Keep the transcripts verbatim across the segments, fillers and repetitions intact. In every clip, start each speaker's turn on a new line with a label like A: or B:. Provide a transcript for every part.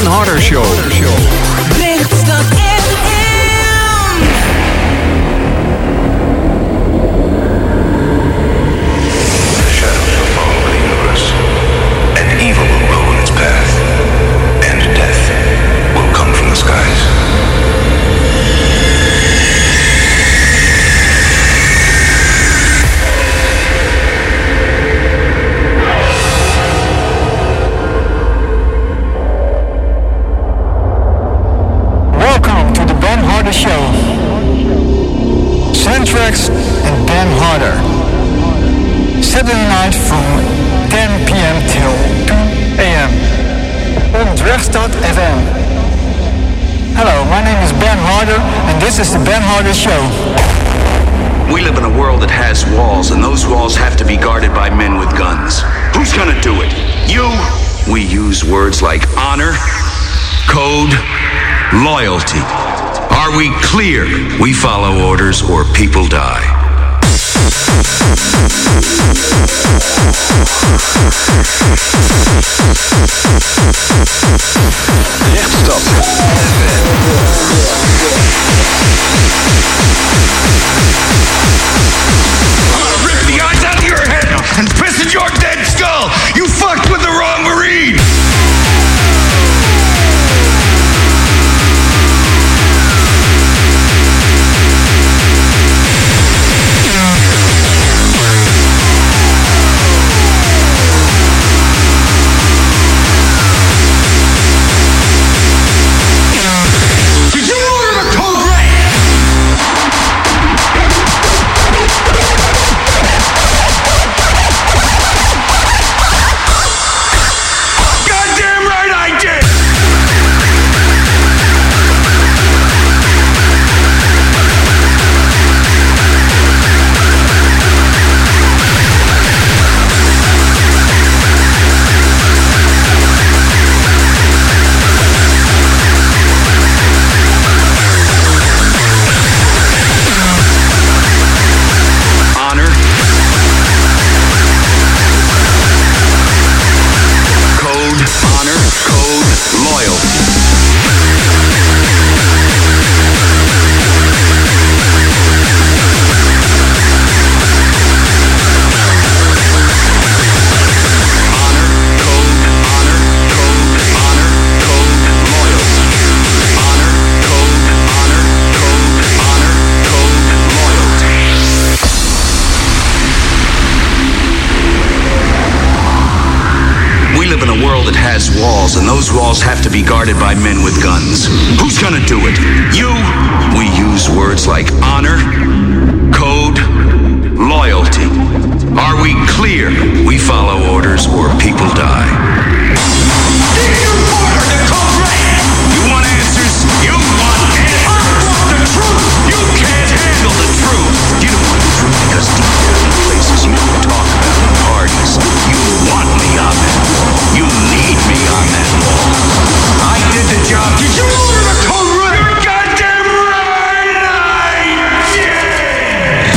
A: Harder Show.
B: Lichtstad F M.
C: The shadows will follow the universe, and evil will rule its path, and death will come from the skies.
D: Show. Centrex and Ben Harder. Saturday night from ten p.m. till two a.m. on Drechtstad F M. Hello, my name is Ben Harder and this is the Ben Harder Show.
E: We live in a world that has walls, and those walls have to be guarded by men with guns. Who's gonna do it? You? We use words like honor, code, loyalty. Are we clear? We follow orders or people die.
A: Lichtstad.
F: I'm gonna rip the eyes out of your head and piss in your dead skull. You fucked with the wrong Marine.
E: Walls, and those walls have to be guarded by men with guns. Who's gonna do it? You? We use words like honor, code, loyalty. Are we clear? We follow orders or people die.
F: Give your order to come right. You want answers? You want answers. I want the truth. You can't handle the truth.
E: You don't want the truth because deep down in places you don't talk about in parties, you want me on that wall. You need me on that wall.
F: I did the job. Did you order the code red? You're goddamn right. I did.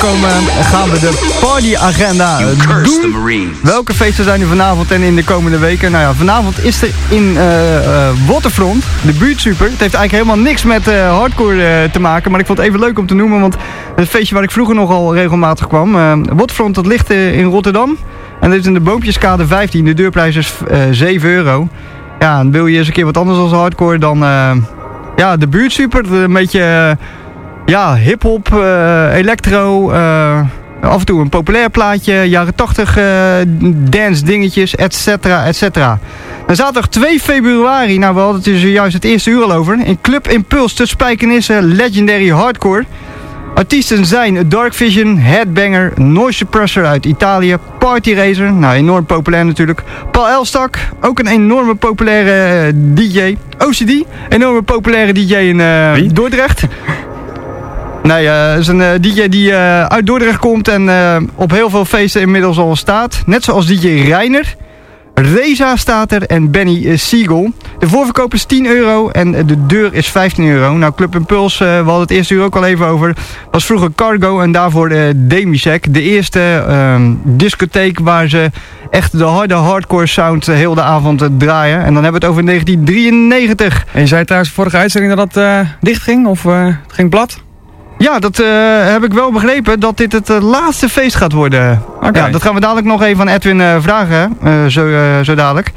A: aangekomen gaan we de partyagenda
E: You curse the
A: doen.
E: Marines.
A: Welke feesten zijn er vanavond en in de komende weken? Nou ja, vanavond is er in uh, uh, Waterfront, de buurtsuper. Het heeft eigenlijk helemaal niks met uh, hardcore uh, te maken, maar ik vond het even leuk om te noemen, want het feestje waar ik vroeger nogal regelmatig kwam. Uh, Waterfront, dat ligt uh, in Rotterdam. En dit is in de Boompjeskade vijftien. De deurprijs is uh, zeven euro. Ja, en wil je eens een keer wat anders als hardcore dan uh, ja, de buurtsuper. Een beetje uh, ja, hip-hop, uh, electro, uh, af en toe een populair plaatje, jaren tachtig uh, dance dingetjes, et cetera, et cetera. Dan zaterdag twee februari, nou we hadden het er zojuist het eerste uur al over. In Club Impulse te Spijkenisse, Legendary Hardcore. Artiesten zijn Dark Vision, Headbanger, Noise Suppressor uit Italië, Party Racer, nou enorm populair natuurlijk. Paul Elstak, ook een enorme populaire uh, D J. O C D, enorme populaire D J in uh, Dordrecht. Nee, uh, is een uh, D J die uh, uit Dordrecht komt en uh, op heel veel feesten inmiddels al staat. Net zoals D J Reiner. Reza staat er en Benny Siegel. De voorverkoop is tien euro en de deur is vijftien euro. Nou, Club Impulse, uh, we hadden het eerste uur ook al even over, was vroeger Cargo en daarvoor uh, Demisec. De eerste uh, discotheek waar ze echt de harde hardcore sound uh, heel de avond uh, draaien. En dan hebben we het over negentien drieënnegentig.
G: En je zei trouwens vorige uitzending dat dat uh, dicht ging of uh, het ging plat?
A: Ja, dat uh, heb ik wel begrepen, dat dit het uh, laatste feest gaat worden.
G: Okay.
A: Ja, dat gaan we dadelijk nog even aan Edwin uh, vragen, uh, zo, uh, zo dadelijk.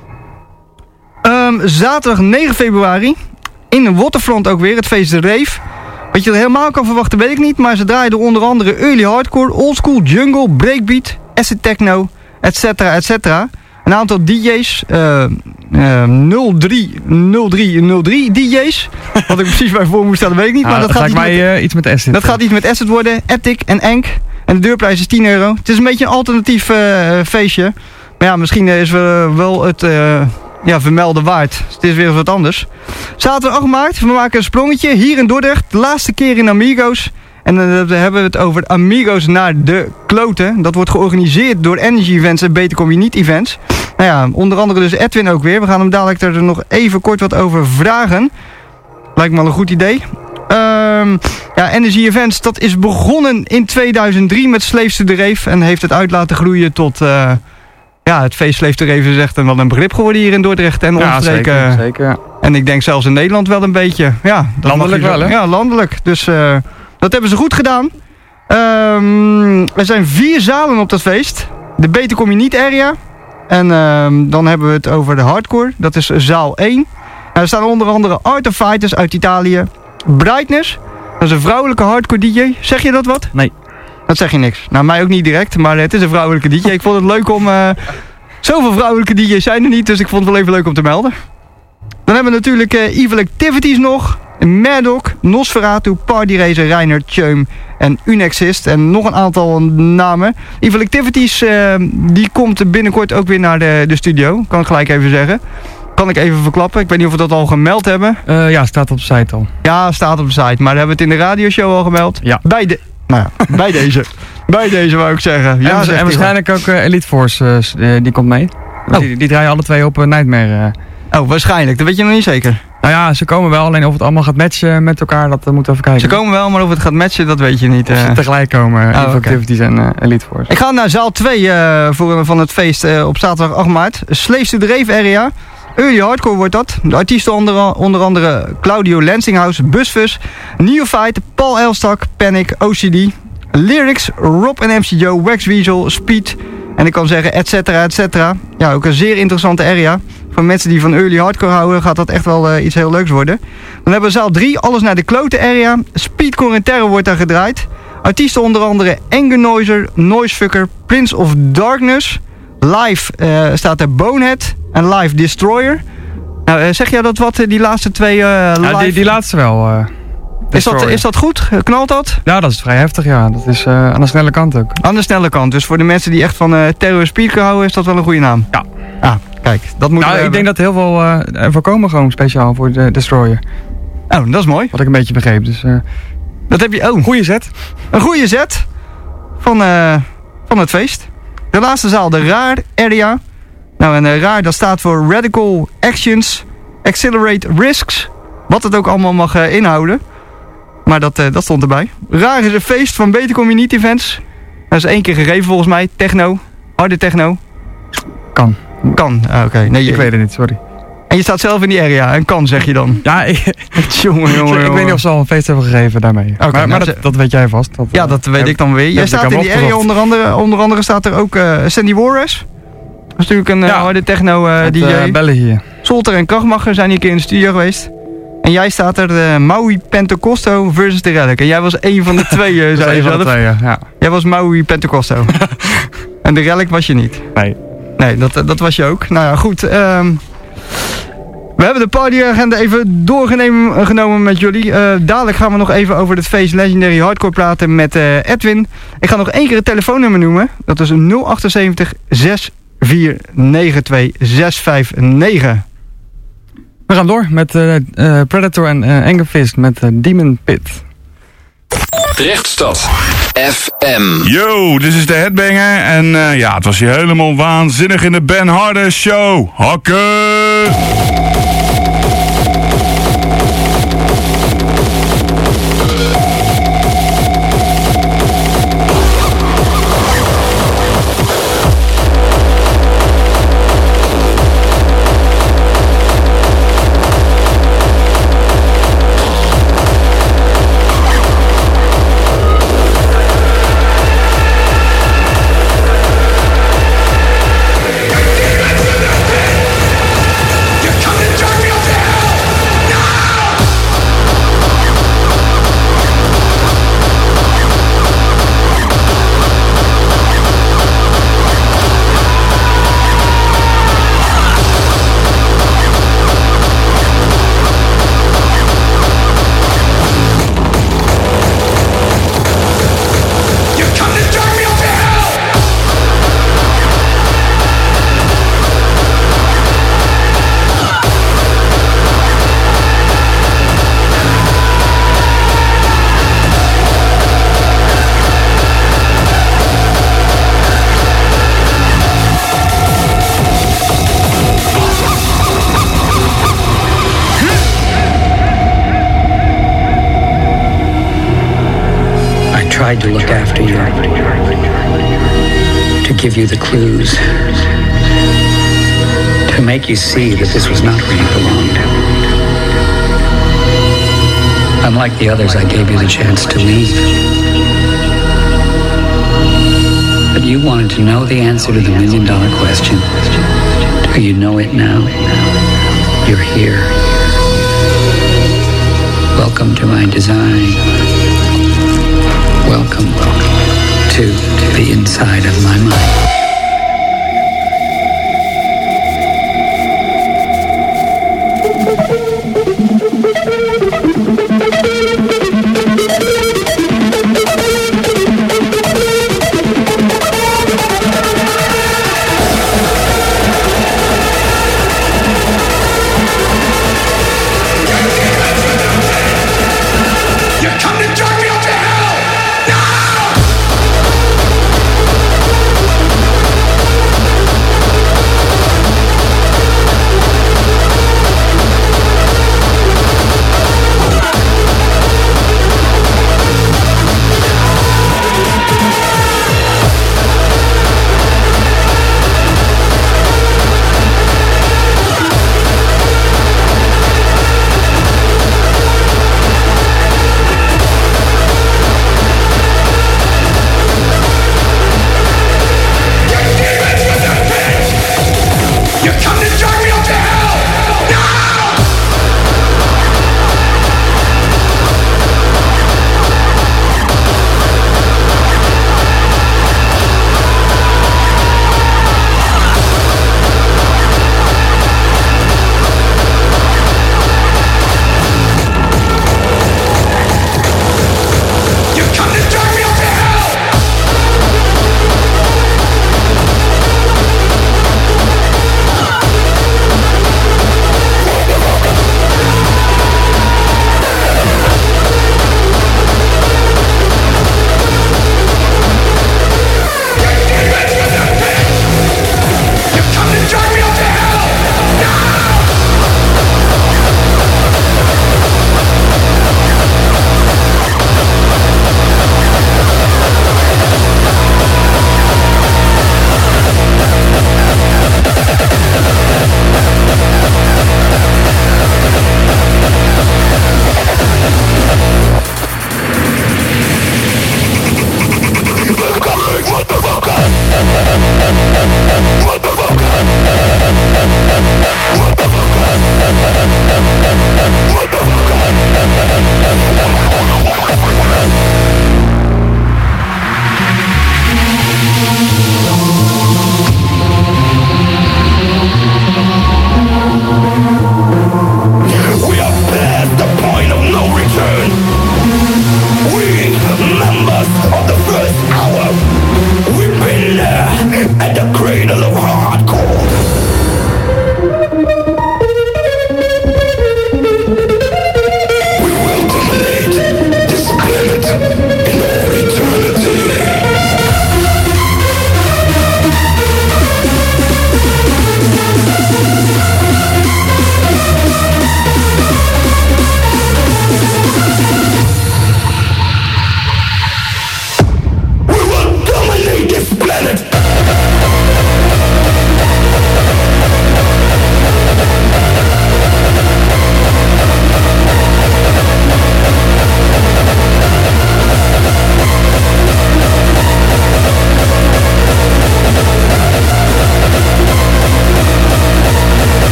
A: Um, zaterdag negen februari, in de Waterfront ook weer, het feest de Rave. Wat je er helemaal kan verwachten, weet ik niet, maar ze draaien er onder andere early hardcore, oldschool, jungle, breakbeat, acid techno, et cetera, et cetera. Een aantal D J's, uh, uh, nul drie nul drie nul drie D J's. Wat ik precies bij voor moest stellen, weet ik niet.
G: Ah,
A: maar dat,
G: dat
A: gaat
G: lijkt mij
A: met,
G: uh, iets met acid.
A: dat gaat iets met acid worden, Attic en Enk. En de deurprijs is tien euro. Het is een beetje een alternatief uh, feestje. Maar ja, misschien is uh, wel het uh, ja, vermelden waard. Dus het is weer eens wat anders. Zaterdag acht maart, we maken een sprongetje hier in Dordrecht. De laatste keer in Amigos. En dan hebben we het over Amigos naar de kloten. Dat wordt georganiseerd door Energy Events en Beter Kom Je Niet Events. Nou ja, onder andere dus Edwin ook weer. We gaan hem dadelijk er nog even kort wat over vragen. Lijkt me al een goed idee. Um, ja, Energy Events, dat is begonnen in tweeduizend drie met Slaves to the Rave. En heeft het uit laten groeien tot... Uh, ja, het feest Slaves to the Rave is echt wel een begrip geworden hier in Dordrecht en
G: ja,
A: omstreken.
G: Zeker, zeker.
A: En ik denk zelfs in Nederland wel een beetje. Ja, dat
G: landelijk
A: mag je zo,
G: wel, hè?
A: Ja, landelijk. Dus uh, dat hebben ze goed gedaan. Um, er zijn vier zalen op dat feest. De Beter Kom Je Niet area. En um, dan hebben we het over de hardcore. Dat is zaal één. Nou, er staan onder andere Art of Fighters uit Italië. Brightness. Dat is een vrouwelijke hardcore D J. Zeg je dat wat?
G: Nee.
A: Dat zeg je niks. Nou, mij ook niet direct. Maar het is een vrouwelijke D J. Ik vond het leuk om... Uh, zoveel vrouwelijke D J's zijn er niet. Dus ik vond het wel even leuk om te melden. Dan hebben we natuurlijk uh, Evil Activities nog. Maddox, Nosferatu, Party Racer, Reiner, Tjöum en Unexist. En nog een aantal namen. Evil Activities, uh, die komt binnenkort ook weer naar de, de studio. Kan ik gelijk even zeggen. Kan ik even verklappen. Ik weet niet of we dat al gemeld hebben.
G: Uh, ja, staat op de site al.
A: Ja, staat op de site. Maar hebben we het in de radioshow al gemeld?
G: Ja.
A: Bij de... Nou ja, bij deze. Bij deze wou ik zeggen. Ja,
G: en, en waarschijnlijk ook uh, Elite Force, uh, die komt mee.
A: Oh.
G: Die, die draaien alle twee op uh, Nightmare. Uh.
A: Oh, waarschijnlijk. Dat weet je nog niet zeker.
G: Nou ja, ze komen wel. Alleen of het allemaal gaat matchen met elkaar, dat uh, moeten we even kijken.
A: Ze komen wel, maar of het gaat matchen, dat weet je niet. Uh.
G: Of ze tegelijk komen, uh,
A: oh, okay.
G: Activities en uh, Elite Force.
A: Ik ga naar zaal twee uh, voor, van het feest uh, op zaterdag acht maart. Slaves to the Rave area. Early hardcore wordt dat. De artiesten onder, onder andere Claudio Lansinghouse, Busfus, Neophyte, Paul Elstak, Panic, O C D, Lyrics, Rob en M C Joe, Wax Weasel, Speed en ik kan zeggen et cetera, et cetera. Ja, ook een zeer interessante area. Voor mensen die van early hardcore houden gaat dat echt wel uh, iets heel leuks worden. Dan hebben we zaal drie, alles naar de klote area. Speedcore en Terror wordt daar gedraaid. Artiesten onder andere Engenoiser, Noisefucker, Prince of Darkness. Live uh, staat er Bonehead en Live Destroyer. Nou, uh, zeg jij dat wat, die laatste twee uh, live?
G: Ja, die, die laatste wel. Uh,
A: is, dat, is dat goed? Knalt dat?
G: Ja, dat is vrij heftig, ja. Dat is uh, aan de snelle kant ook.
A: Aan de snelle kant. Dus voor de mensen die echt van uh, Terror en Speedcore houden, is dat wel een goede naam?
G: Ja.
A: Ah, kijk. Dat moet
G: nou, ik denk dat heel veel uh, ervoor komen gewoon speciaal voor de Destroyer.
A: Oh, dat is mooi.
G: Wat ik een beetje begreep. Dus, uh,
A: dat heb je... Oh,
G: goede set.
A: Een goede set van, uh, van het feest. De laatste zaal, de Raar area. Nou, en uh, Raar, dat staat voor Radical Actions, Accelerate Risks. Wat het ook allemaal mag uh, inhouden. Maar dat, uh, dat stond erbij. Raar is een feest van Beter Kom Je Niet events. Dat is één keer gegeven volgens mij. Techno. Harde techno.
G: Kan.
A: Kan, ah, oké. Okay. Nee,
G: ik
A: je,
G: weet het niet, sorry.
A: En je staat zelf in die area. En kan, zeg je dan.
G: Ja, ik,
A: jongen, jongen,
G: ik weet niet of ze al een feest hebben gegeven daarmee.
A: Okay,
G: maar maar
A: nou,
G: dat, dat weet jij vast. Dat,
A: ja, dat weet
G: heb,
A: ik dan weer. Jij staat in die area, onder andere, onder andere staat er ook uh, Sandy Warres. Dat is natuurlijk een uh, ja, harde techno uh, D J.
G: Uh, bellen hier.
A: Solter en Krachtmacher zijn hier een keer in de studio geweest. En jij staat er, uh, Maui Pentecosto versus de Relic. En jij was één van de twee, uh, zei je zelf.
G: Twee, ja. Ja.
A: Jij was Maui Pentecosto. En de Relic was je niet.
G: Nee.
A: Nee, dat, dat was je ook. Nou ja, goed. Um, we hebben de partyagenda even doorgenomen met jullie. Uh, dadelijk gaan we nog even over het feest Legendary Hardcore praten met uh, Edwin. Ik ga nog één keer het telefoonnummer noemen. Dat is nul zeven acht zes vier negen twee zes vijf negen.
G: We gaan door met uh, uh, Predator en uh, Angerfist met uh, Demon Pit.
H: Drechtstad F M.
I: Yo, dit is de Headbanger. En uh, ja, het was hier helemaal waanzinnig in de Ben Harder Show. Hakken!
J: Tried to look after you, to give you the clues, to make you see that this was not where you belonged. Unlike the others, I gave you the chance to leave. But you wanted to know the answer to the million dollar question. Do you know it now? You're here. Welcome to my design. Welcome to the inside of my mind.
F: Now!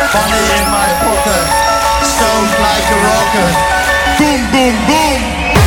K: Money in my pocket, stoned like a rocket. Boom, boom, boom.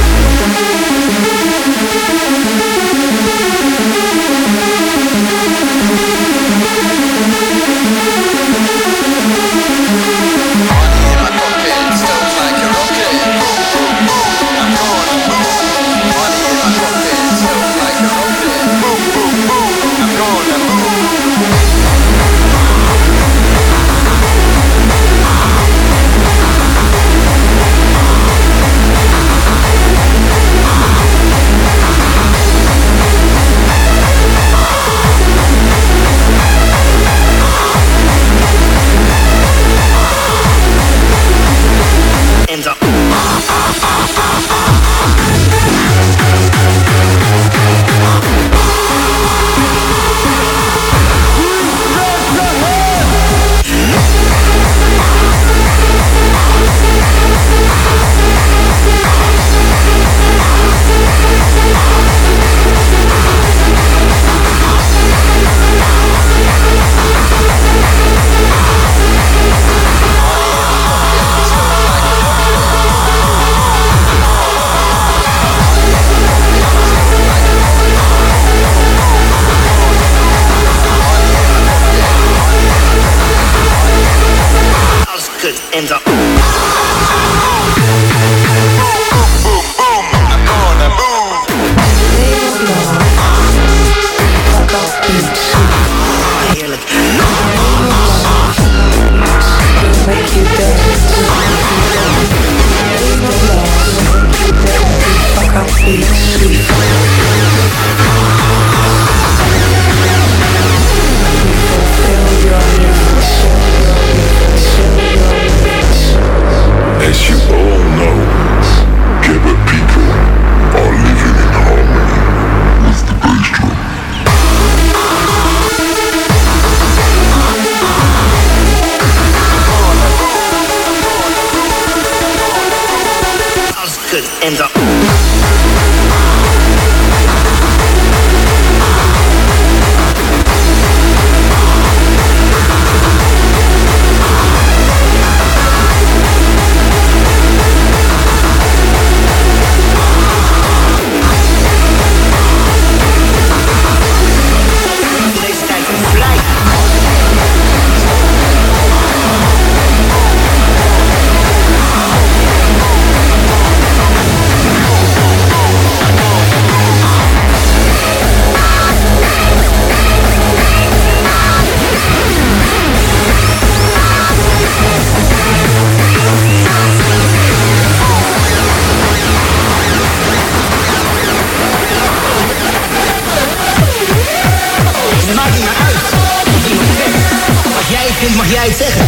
L: Mag jij het zeggen?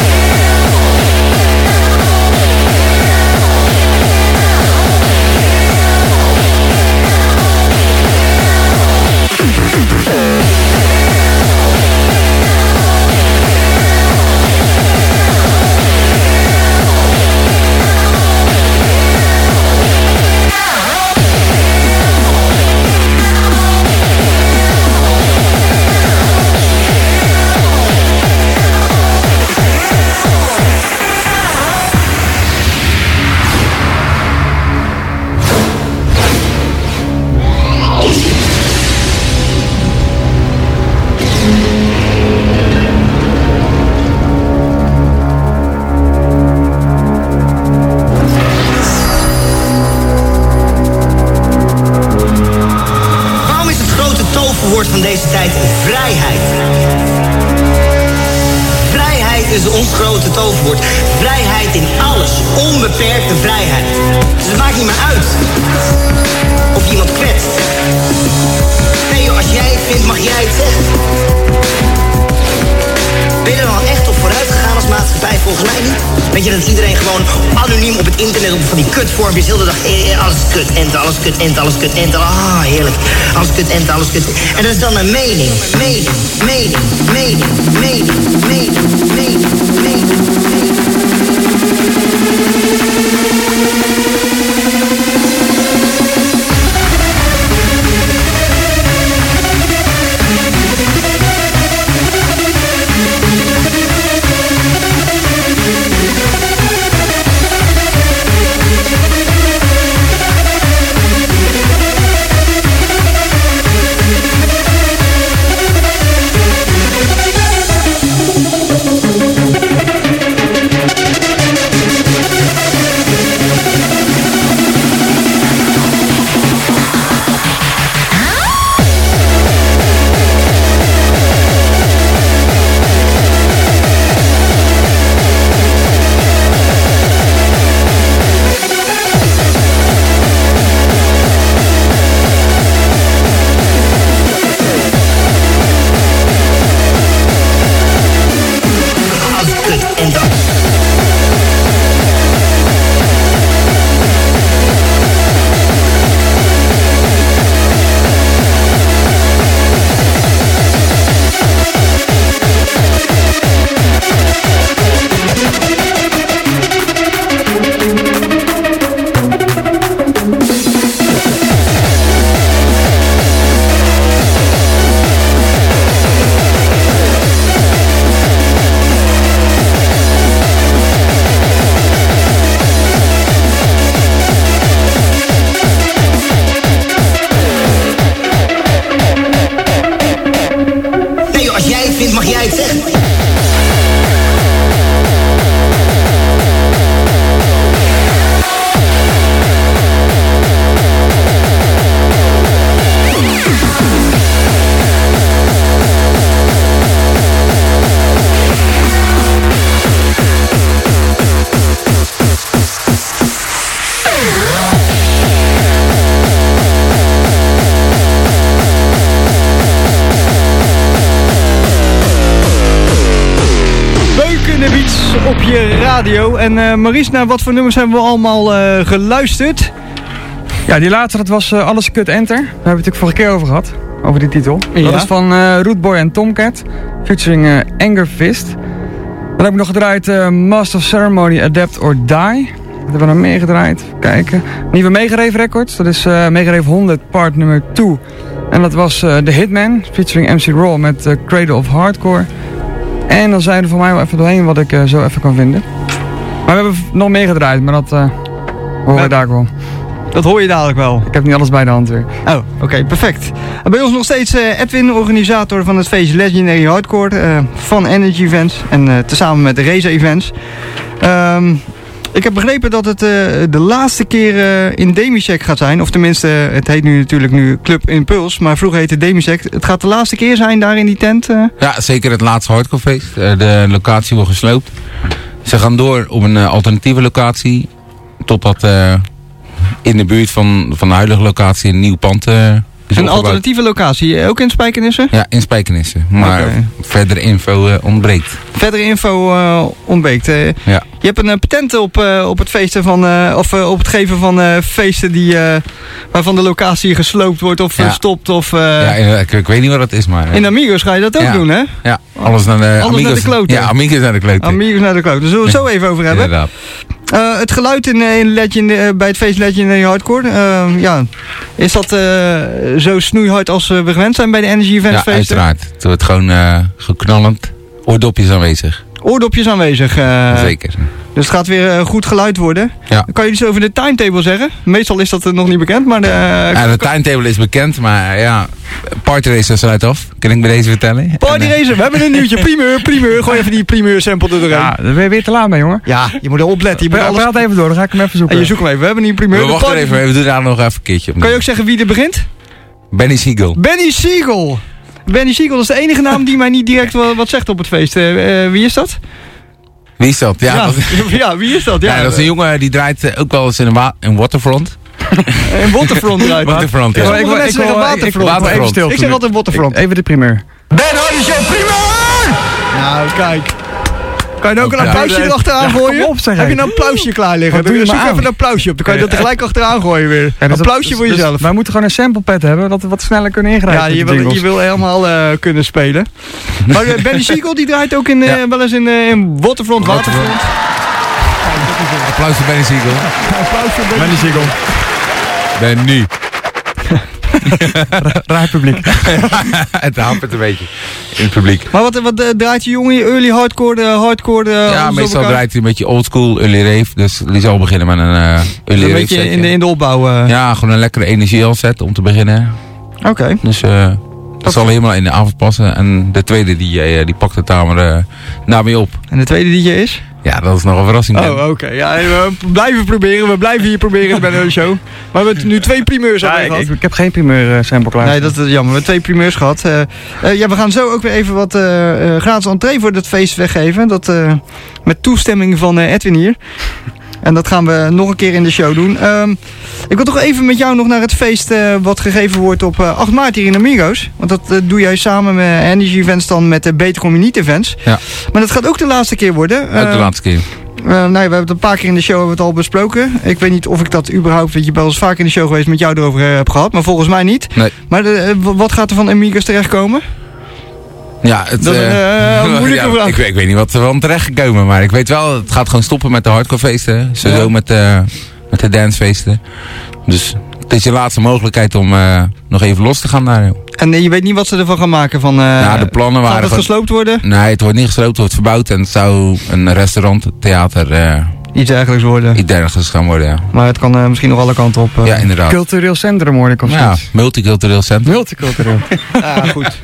L: Van deze tijd vrijheid. Vrijheid is ons grote toverwoord. Vrijheid in alles. Onbeperkte vrijheid. Dus het maakt niet meer uit of je iemand kwetst. Nee, als jij het vindt, mag jij het zeggen. Ben je er dan echt op vooruit gegaan als maatschappij? Volgens mij niet. Weet je dat iedereen gewoon anoniem op het internet op van die kutvormpjes heel de dag eh, alles kut, enter, alles kut, enter, alles kut, enter. Ah, heerlijk. Alles kut, enter, alles kut. En dat is dan een mening. Mening, mening, mening, mening, mening, mening, mening, mening.
A: je radio. En uh, Maurice, naar wat voor nummers hebben we allemaal uh, geluisterd?
G: Ja, die laatste, dat was uh, Alles Kut Enter. Daar hebben we het natuurlijk vorige keer over gehad. Over die titel. Ja. Dat is van uh, Rootboy en Tomcat. Featuring uh, Anger Fist. Dan heb ik nog gedraaid uh, Master of Ceremony, Adapt or Die. Dat hebben we nog meer gedraaid. Even kijken. Nieuwe Megareven Records. Dat is uh, Megareven honderd part nummer twee. En dat was uh, The Hitman. Featuring M C Raw met uh, Cradle of Hardcore. En dan zijn er voor mij wel even doorheen wat ik uh, zo even kan vinden. Maar we hebben nog meer gedraaid. Maar dat uh, hoor je ja. daar wel.
A: Dat hoor je dadelijk wel.
G: Ik heb niet alles bij de hand weer.
A: Oh, oké, okay, perfect. Bij ons nog steeds uh, Edwin, organisator van het feest Legendary Hardcore uh, van Energy Events en uh, tezamen met de Reza Events. Um, ik heb begrepen dat het uh, de laatste keer uh, in Demicek gaat zijn. Of tenminste, het heet nu natuurlijk nu Club Impuls, maar vroeger heette Demicek. Het gaat de laatste keer zijn daar in die tent? Uh?
M: Ja, zeker het laatste hardcorefeest. Uh, de locatie wordt gesloopt. Ze gaan door op een uh, alternatieve locatie totdat... Uh, in de buurt van, van de huidige locatie een nieuw pand uh, is
A: Een
M: opgebouwd.
A: alternatieve locatie, ook in Spijkenissen?
M: Ja, in Spijkenissen. Maar okay. verdere info uh, ontbreekt.
A: Verdere info uh, ontbreekt. Uh,
M: ja.
A: Je hebt een uh, patent op, uh, op het feesten van, uh, of uh, op het geven van uh, feesten die, uh, waarvan de locatie gesloopt wordt of ja. stopt. Of, uh,
M: ja, ik, ik weet niet wat dat is, maar... Uh,
A: in Amigos ga je dat ook
M: ja.
A: doen, hè?
M: Ja, alles naar de,
A: alles
M: Amigos,
A: naar de kloten.
M: Ja, Amigos naar de kloten.
A: Amigos naar de kloten. Daar zullen we het zo even over hebben.
M: Inderdaad.
A: Uh, het geluid in, in Legend, uh, bij het feest Legendary Hardcore, uh, ja, is dat uh, zo snoeihard als uh, we gewend zijn bij de Energy Events
M: ja,
A: feesten?
M: Ja, uiteraard. Het wordt gewoon uh, geknallend. Oordopjes aanwezig.
A: Oordopjes aanwezig. Uh,
M: Zeker.
A: Dus het gaat weer uh, goed geluid worden.
M: Ja.
A: Kan je iets over de timetable zeggen? Meestal is dat uh, nog niet bekend, maar... De, uh,
M: ja, de timetable is bekend, maar uh, ja, Party Racer sluit af. Kan ik bij deze vertellen?
A: Party en, uh, Racer, we hebben een nieuwtje. Primeur, primeur. Gooi even die primeur sample er doorheen.
G: Ja, daar ben je weer te laat mee, jongen.
A: Ja, je moet er opletten. Je moet
G: alles... Praat even door, dan ga ik hem even zoeken.
A: En je zoekt hem even. We hebben een primeur.
M: We wachten party... even, we doen daar nog even een keertje op.
A: Kan je ook zeggen wie er begint?
M: Benny Siegel.
A: Benny Siegel. Benny Siegel is de enige naam die mij niet direct wat, wat zegt op het feest. Uh, uh, wie is dat?
M: Wie is dat? Ja,
A: ja,
M: dat...
A: ja wie is dat? Ja,
M: ja, dat is een jongen die draait ook wel eens in een, wa een waterfront.
A: Een waterfront draait.
M: Waterfront, ja.
A: Ik, ik, ik, ik, zeggen waterfront.
M: waterfront.
A: Even ik zeg altijd waterfront.
G: Even de primeur.
A: Ben Hardy Show primeur! Nou, kijk. Kan je nou ook een applausje erachteraan gooien?
G: Op,
A: heb je nou een applausje klaar liggen? Dan zoek even een applausje op. Dan kan je dat tegelijk achteraan gooien weer. Een applausje voor jezelf.
G: Dus wij moeten gewoon een samplepad hebben, dat we wat sneller kunnen ingrijpen.
A: Ja, je wil, je wil helemaal uh, kunnen spelen. Maar uh, Benny Siegel die draait ook in, uh, ja. wel eens in, uh, in Waterfront, Waterfront.
M: Applaus voor Benny Siegel.
A: Applaus voor
G: Benny Siegel.
M: Benny.
G: Raar publiek.
M: Het hapert een beetje in het publiek.
A: Maar wat, wat uh, draait je jongen? Early hardcore, uh, hardcore? Uh,
M: ja, meestal draait hij een beetje oldschool, early rave. Dus die zal beginnen met een uh, early
A: een
M: rave
A: beetje
M: setje.
A: in de, in de opbouw. Uh...
M: Ja, gewoon een lekkere energie al set om te beginnen.
A: Oké. Okay.
M: Dus uh, dat okay. zal helemaal in de avond passen. En de tweede D J uh, die pakt het daar maar uh, daarmee op.
A: En de tweede D J is?
M: Ja, dat is nog een verrassing.
A: Oh, oké. Okay. Ja, we blijven proberen. We blijven hier proberen bij de show. Maar we hebben nu twee primeurs al
G: ja,
A: gehad.
G: Ik, ik heb geen primeur uh, sample klaar.
A: Nee, dat is jammer. We hebben twee primeurs gehad. Uh, uh, ja, we gaan zo ook weer even wat uh, uh, gratis entree voor het feest weggeven. Dat, uh, met toestemming van uh, Edwin hier. En dat gaan we nog een keer in de show doen. Um, ik wil toch even met jou nog naar het feest uh, wat gegeven wordt op uh, acht maart hier in Amigos. Want dat uh, doe jij samen met Energy Events dan met de Beter Community Events.
M: Ja.
A: Maar dat gaat ook de laatste keer worden.
M: Ook uh, de laatste keer.
A: Uh, nou, we hebben het een paar keer in de show hebben we het al besproken. Ik weet niet of ik dat überhaupt, weet je, wel eens vaak in de show geweest met jou erover uh, heb gehad. Maar volgens mij niet.
M: Nee.
A: Maar de, uh, wat gaat er van Amigos terechtkomen?
M: Ja, het,
A: dat is een uh, uh, moeilijke
M: ja,
A: vraag.
M: Ik, ik weet niet wat er van terecht gekomen, maar ik weet wel, het gaat gewoon stoppen met de hardcorefeesten. Sowieso ja. met, uh, met de dancefeesten. Dus het is je laatste mogelijkheid om uh, nog even los te gaan daar. Joh.
A: En uh, je weet niet wat ze ervan gaan maken? Van, uh,
M: nou, de plannen waren...
A: Gaat het
M: van,
A: gesloopt worden?
M: Nee, het wordt niet gesloopt, het wordt verbouwd. En het zou een restaurant, theater... Uh,
A: iets dergelijks worden.
M: Iets dergelijks gaan worden, ja.
A: Maar het kan uh, misschien nog alle kanten op. Uh,
M: ja, inderdaad.
G: Cultureel centrum hoor ik of
M: Ja,
G: zoiets.
M: multicultureel centrum.
G: Multicultureel.
A: Ja, goed.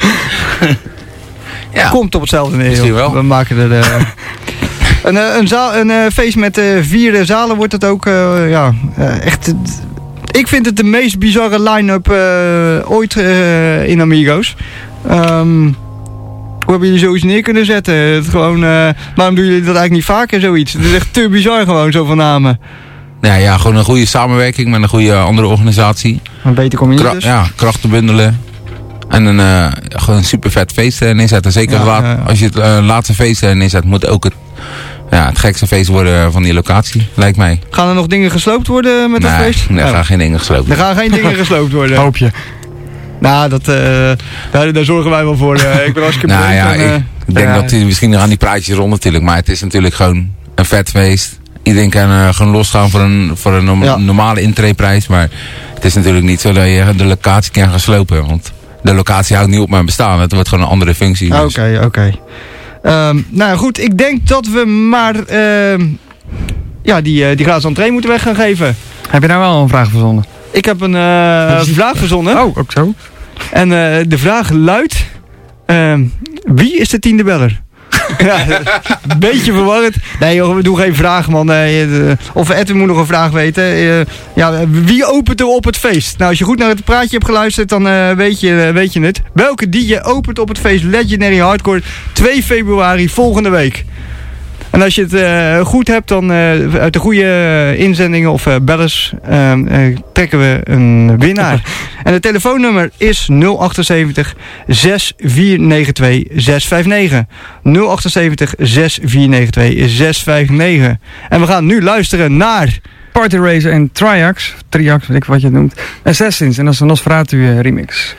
M: Ja.
A: Komt op hetzelfde neer.
M: Misschien wel.
A: We maken er... Uh, een, uh, een, zaal, een uh, feest met uh, vier zalen wordt het ook. Uh, ja, uh, echt... Uh, ik vind het de meest bizarre line-up uh, ooit uh, in Amigos. Um, hoe hebben jullie zoiets neer kunnen zetten? Het gewoon, uh, waarom doen jullie dat eigenlijk niet vaker zoiets? Het is echt te bizar gewoon, zo van namen.
M: Ja, ja, gewoon een goede samenwerking met een goede andere organisatie.
A: Een beter community
M: Kra Ja, krachten bundelen. En een, uh, gewoon een super vet feest neerzetten. Zeker ja, laat, ja, ja. als je het uh, laatste feest neerzet, moet ook het ja, het gekste feest worden van die locatie, lijkt mij.
A: Gaan er nog dingen gesloopt worden met
M: nee,
A: dat feest?
M: Nee, er gaan
A: oh.
M: geen dingen gesloopt
A: worden. Er gaan geen dingen gesloopt worden.
G: Hoop je.
A: Nou, dat, uh, daar, daar zorgen wij wel voor. Uh, ik ben hartstikke
M: nou, ja,
A: en, uh,
M: ik, ik denk
A: ja.
M: dat hij misschien aan die praatjes rond natuurlijk. Maar het is natuurlijk gewoon een vet feest. Iedereen kan uh, gewoon losgaan voor een, voor een norm- ja. normale intreeprijs. Maar het is natuurlijk niet zo dat je de locatie kan gaan slopen. Want de locatie houdt niet op mijn bestaan. Het wordt gewoon een andere functie.
A: Oké,
M: dus.
A: oké. Okay, okay. um, nou goed, ik denk dat we maar uh, ja, die, uh, die gratis entree moeten weg gaan geven.
G: Heb je nou wel een vraag verzonnen?
A: Ik heb een uh, vraag verzonnen.
G: Oh, ook zo.
A: En uh, de vraag luidt... Uh, wie is de tiende beller? Ja, een beetje verwarrend. Nee joh, we doen geen vraag man. Nee, uh, of Edwin moet nog een vraag weten. Uh, ja, wie opent er op het feest? Nou, als je goed naar het praatje hebt geluisterd, dan uh, weet, je, uh, weet je het. Welke D J opent op het feest Legendary Hardcore twee februari volgende week? En als je het uh, goed hebt, dan uh, uit de goede inzendingen of uh, bellers uh, uh, trekken we een winnaar. En het telefoonnummer is nul achtenzeventig, zes vier negen twee, zes vijf negen. nul achtenzeventig, zes vier negen twee, zes vijf negen. En we gaan nu luisteren naar...
G: Party Racer en Triax, Triax, weet ik wat je het noemt. Assassins, en dat is een Nosferatu uh, remix.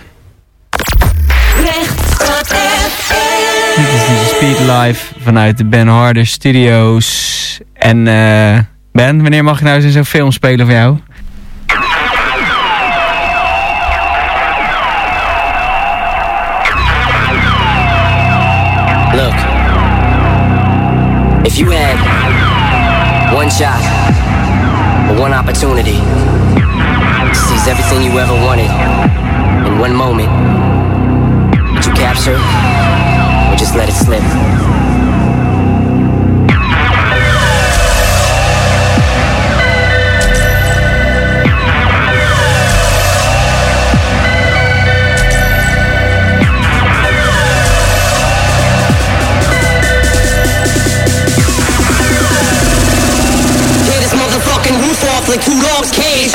N: Dit is de Speed Live vanuit de Ben Harder Studios. En uh, Ben, wanneer mag ik nou eens in zo'n film spelen voor jou?
O: Look, if you had one shot or one opportunity to seize everything you ever wanted in one moment, would you capture or just let it slip? Tear this motherfucking roof off like two dogs' cage.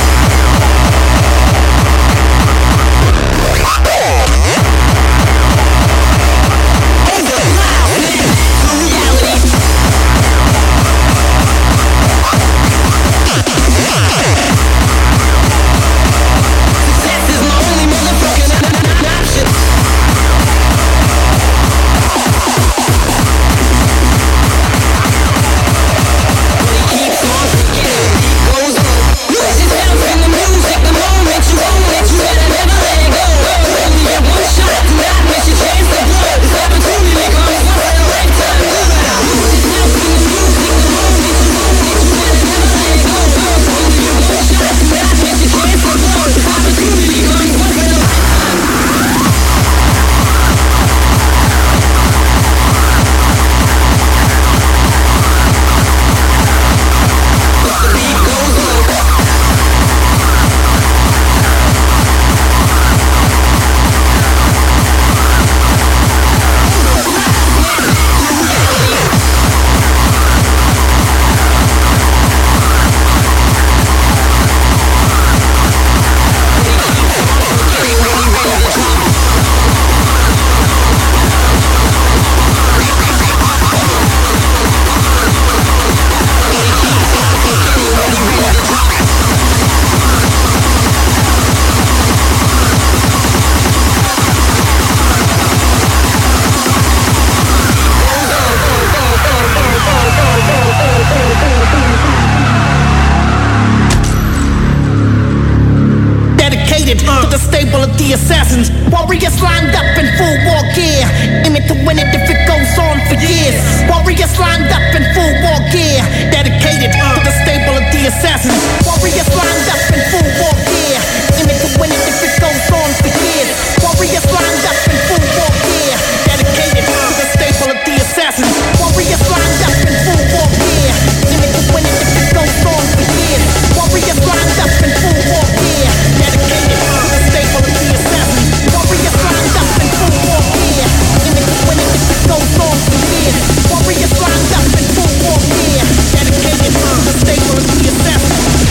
P: Assassins, warriors lined up in full war gear, in it to win it if it goes on for years. Warriors lined up in full war gear, dedicated to the stable of the assassins. Warriors lined up in full war gear, in it to win it if it goes on for years. Warriors lined up in full war gear, dedicated to the stable of the assassins. Warriors lined up in full war gear, in it to win it if it goes on for years. Warriors lined up in full war gear, dedicated to the stable of the assassins. Warriors lined up in full war gear, in it to win it if it goes on for years. Warriors lined up in full war gear, dedicated to the stable of the assassins.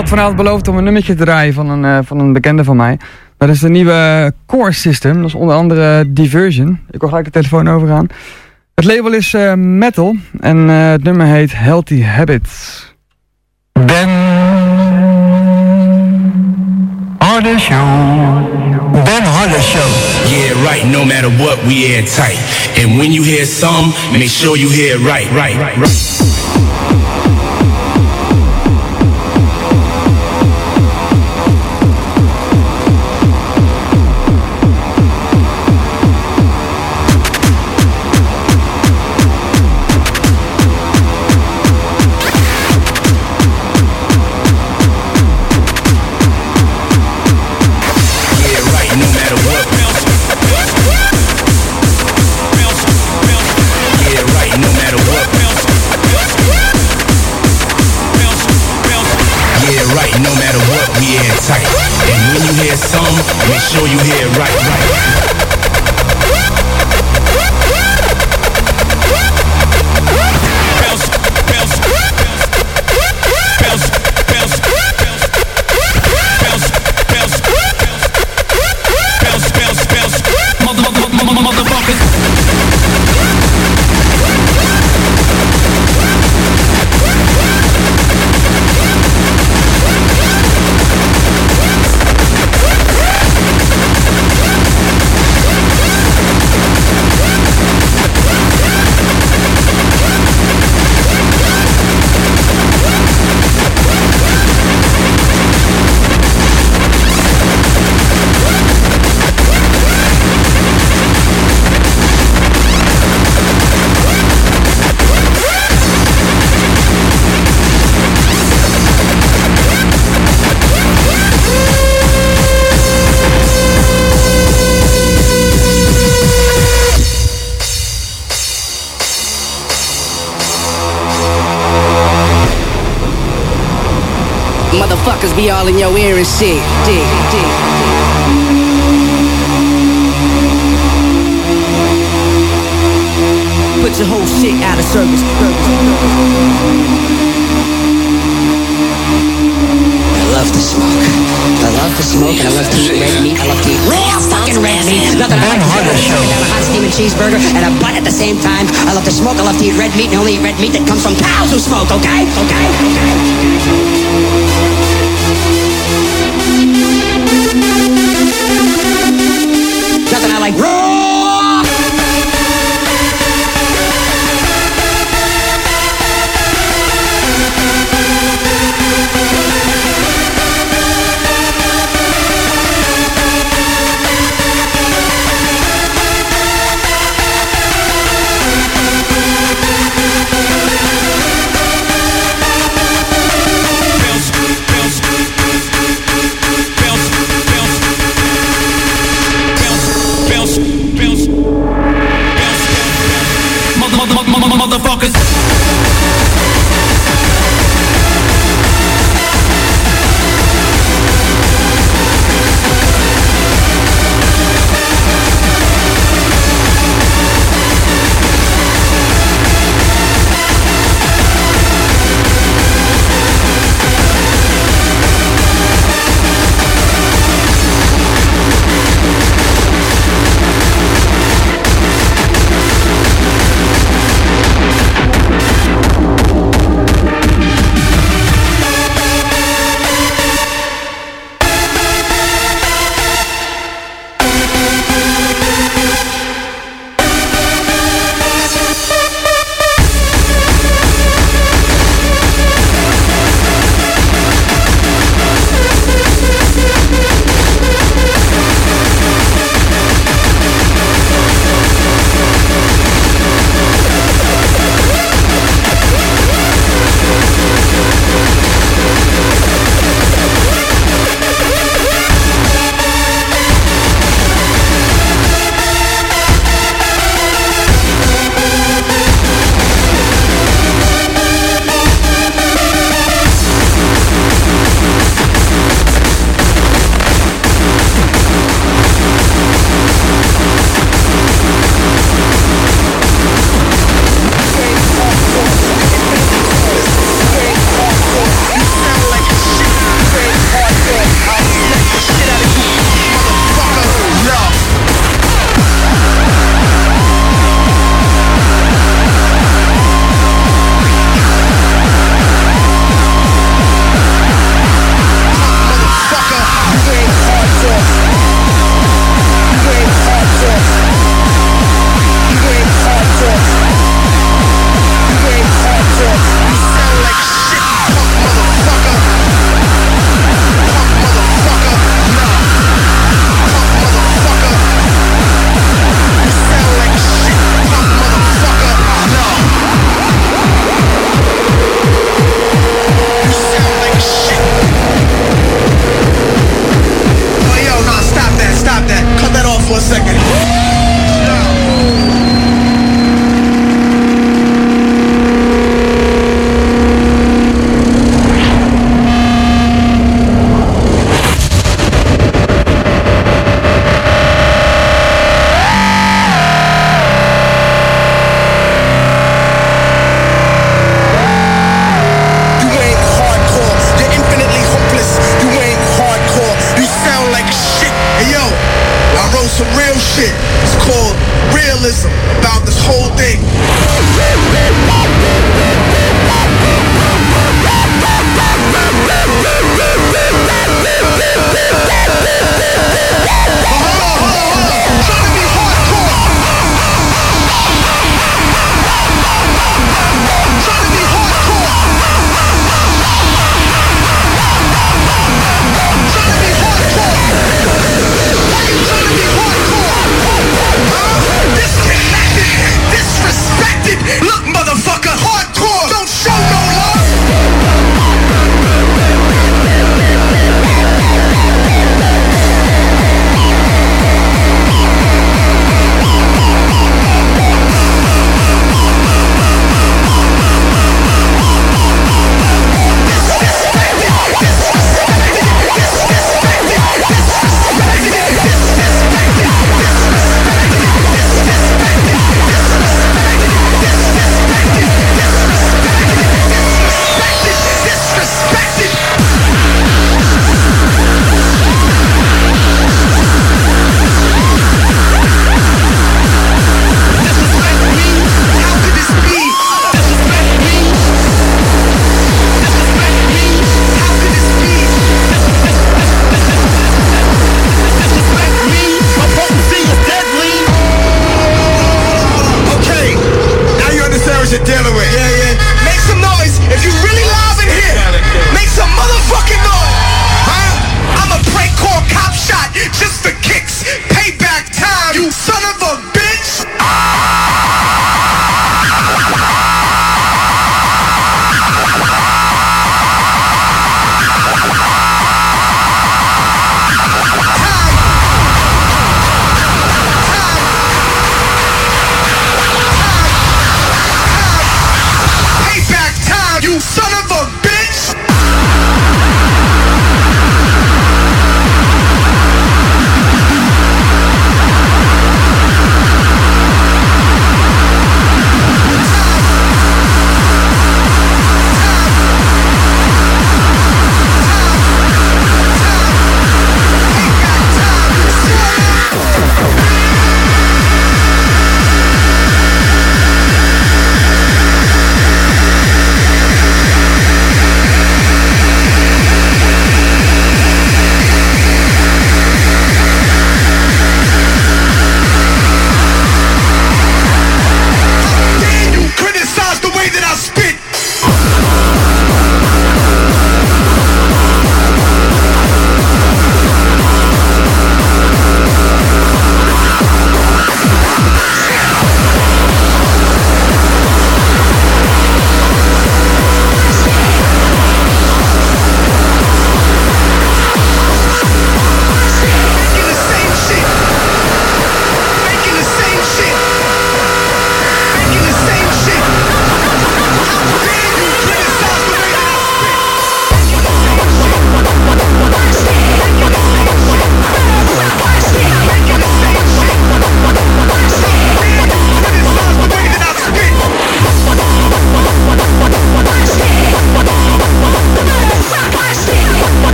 G: had vanavond beloofd om een nummertje te draaien van een, uh, van een bekende van mij. Dat is de nieuwe Core System. Dat is onder andere Diversion. Ik wil gelijk de telefoon overgaan. Het label is uh, Metal. En uh, het nummer heet Healthy Habits.
D: Ben Harder Show. Ben Harder Show.
F: Yeah, right, no matter what, we airtight. And when you hear some, make sure you hear right, right, right, right. Make sure you hear right, right. Bounce, bounce, bounce, bounce, bounce, bounce, bounce, bounce, bounce, mother, mother, mother, motherfuckers.
O: Motherfuckers be all in your ear and shit. Dig, dig. Put your whole shit out of service. I love to smoke. I love to smoke and I love to eat red meat. I love to eat real fucking red meat. Nothing I like to do. A hot steaming cheeseburger and a butt at the same time. I love to smoke. I love to eat red meat and only eat red meat that comes from cows who smoke. Okay? Okay? Okay? Nothing I like raw. Bounce,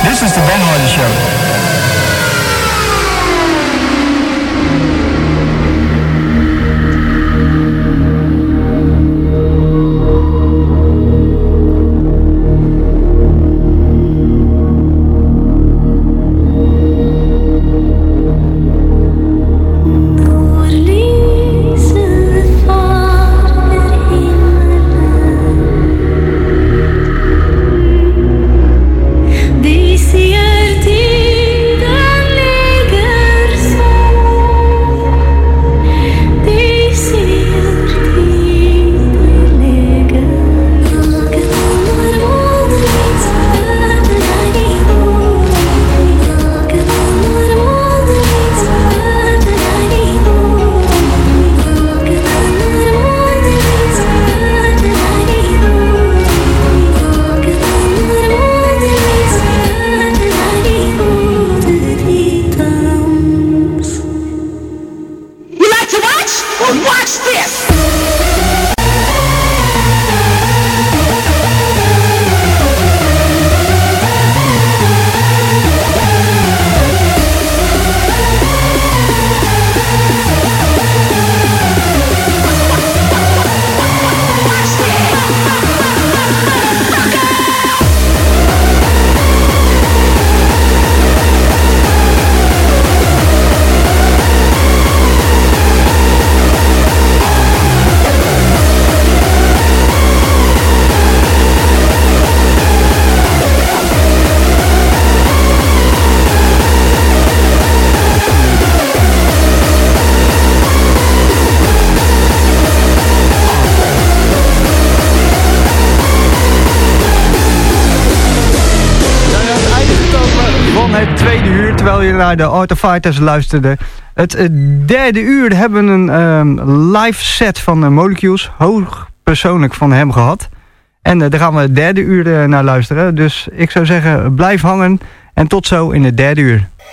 D: This is the Ben Harder Show.
A: Naar de Art of Fighters luisterde. Het uh, derde uur hebben we een um, live set van uh, Molecules, hoog persoonlijk van hem gehad. En uh, daar gaan we het derde uur uh, naar luisteren. Dus ik zou zeggen, blijf hangen en tot zo in het derde uur.